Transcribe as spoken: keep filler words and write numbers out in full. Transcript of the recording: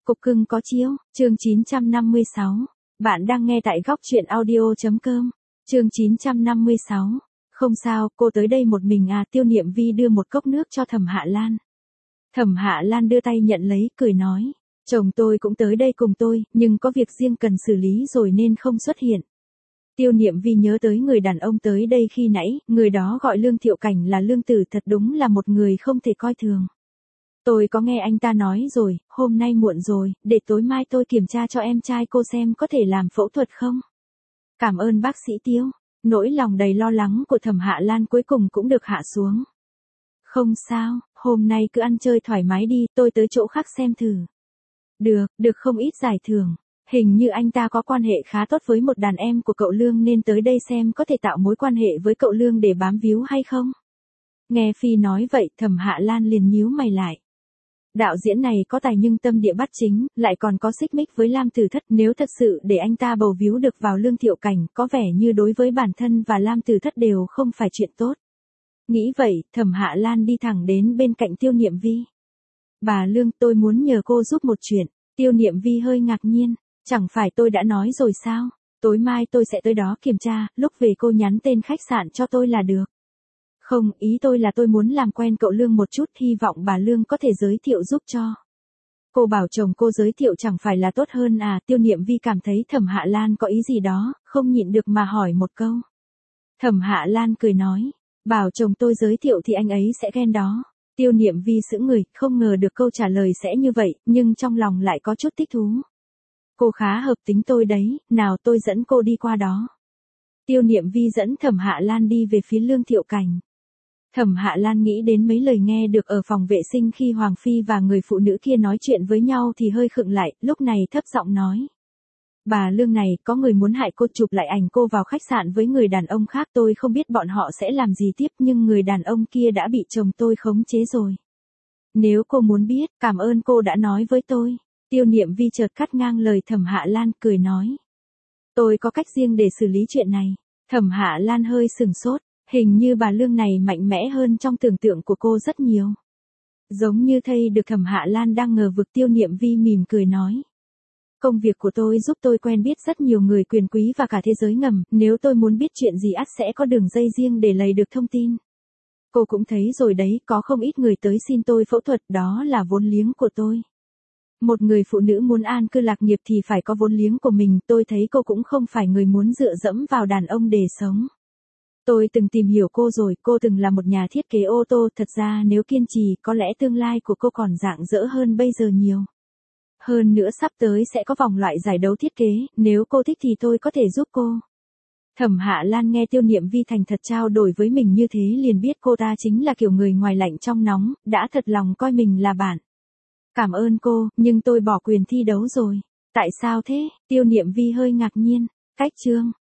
Cục cưng có chiếu, chương chín trăm năm mươi sáu. Bạn đang nghe tại góc truyện audio.com. Chương chín trăm năm mươi sáu. Không sao, cô tới đây một mình à? Tiêu Niệm Vi đưa một cốc nước cho Thẩm Hạ Lan. Thẩm Hạ Lan đưa tay nhận lấy, cười nói. Chồng tôi cũng tới đây cùng tôi, nhưng có việc riêng cần xử lý rồi nên không xuất hiện. Tiêu Niệm Vi nhớ tới người đàn ông tới đây khi nãy, người đó gọi Lương Thiệu Cảnh là Lương Tử, thật đúng là một người không thể coi thường. Tôi có nghe anh ta nói rồi, hôm nay muộn rồi, để tối mai tôi kiểm tra cho em trai cô xem có thể làm phẫu thuật không. Cảm ơn bác sĩ Tiêu. Nỗi lòng đầy lo lắng của Thẩm Hạ Lan cuối cùng cũng được hạ xuống. Không sao, hôm nay cứ ăn chơi thoải mái đi, tôi tới chỗ khác xem thử. Được, được không ít giải thưởng. Hình như anh ta có quan hệ khá tốt với một đàn em của cậu Lương nên tới đây xem có thể tạo mối quan hệ với cậu Lương để bám víu hay không. Nghe Phi nói vậy, Thẩm Hạ Lan liền nhíu mày lại. Đạo diễn này có tài nhưng tâm địa bắt chính, lại còn có xích mích với Lam Tử Thất, nếu thật sự để anh ta bầu víu được vào Lương Thiệu Cảnh, có vẻ như đối với bản thân và Lam Tử Thất đều không phải chuyện tốt. Nghĩ vậy, Thẩm Hạ Lan đi thẳng đến bên cạnh Tiêu Niệm Vi. Bà Lương, tôi muốn nhờ cô giúp một chuyện. Tiêu Niệm Vi hơi ngạc nhiên, chẳng phải tôi đã nói rồi sao? Tối mai tôi sẽ tới đó kiểm tra, lúc về cô nhắn tên khách sạn cho tôi là được. Không, ý tôi là tôi muốn làm quen cậu Lương một chút, hy vọng bà Lương có thể giới thiệu giúp cho. Cô bảo chồng cô giới thiệu chẳng phải là tốt hơn à? Tiêu Niệm Vi cảm thấy Thẩm Hạ Lan có ý gì đó, không nhịn được mà hỏi một câu. Thẩm Hạ Lan cười nói, bảo chồng tôi giới thiệu thì anh ấy sẽ ghen đó. Tiêu Niệm Vi sững người, không ngờ được câu trả lời sẽ như vậy, nhưng trong lòng lại có chút thích thú. Cô khá hợp tính tôi đấy, nào tôi dẫn cô đi qua đó. Tiêu Niệm Vi dẫn Thẩm Hạ Lan đi về phía Lương Thiệu Cảnh. Thẩm Hạ Lan nghĩ đến mấy lời nghe được ở phòng vệ sinh khi Hoàng Phi và người phụ nữ kia nói chuyện với nhau thì hơi khựng lại, lúc này thấp giọng nói. Bà Lương này, có người muốn hại cô, chụp lại ảnh cô vào khách sạn với người đàn ông khác, tôi không biết bọn họ sẽ làm gì tiếp nhưng người đàn ông kia đã bị chồng tôi khống chế rồi. Nếu cô muốn biết, cảm ơn cô đã nói với tôi. Tiêu Niệm Vi chợt cắt ngang lời Thẩm Hạ Lan, cười nói. Tôi có cách riêng để xử lý chuyện này. Thẩm Hạ Lan hơi sừng sốt. Hình như bà Lương này mạnh mẽ hơn trong tưởng tượng của cô rất nhiều. Giống như thầy được Thẩm Hạ Lan đang ngờ vực. Tiêu Niệm Vi mỉm cười nói. Công việc của tôi giúp tôi quen biết rất nhiều người quyền quý và cả thế giới ngầm, nếu tôi muốn biết chuyện gì ắt sẽ có đường dây riêng để lầy được thông tin. Cô cũng thấy rồi đấy, có không ít người tới xin tôi phẫu thuật, đó là vốn liếng của tôi. Một người phụ nữ muốn an cư lạc nghiệp thì phải có vốn liếng của mình, tôi thấy cô cũng không phải người muốn dựa dẫm vào đàn ông để sống. Tôi từng tìm hiểu cô rồi, cô từng là một nhà thiết kế ô tô, thật ra nếu kiên trì, có lẽ tương lai của cô còn rạng rỡ hơn bây giờ nhiều. Hơn nữa sắp tới sẽ có vòng loại giải đấu thiết kế, nếu cô thích thì tôi có thể giúp cô. Thẩm Hạ Lan nghe Tiêu Niệm Vi thành thật trao đổi với mình như thế liền biết cô ta chính là kiểu người ngoài lạnh trong nóng, đã thật lòng coi mình là bạn. Cảm ơn cô, nhưng tôi bỏ quyền thi đấu rồi. Tại sao thế? Tiêu Niệm Vi hơi ngạc nhiên. Cách chương.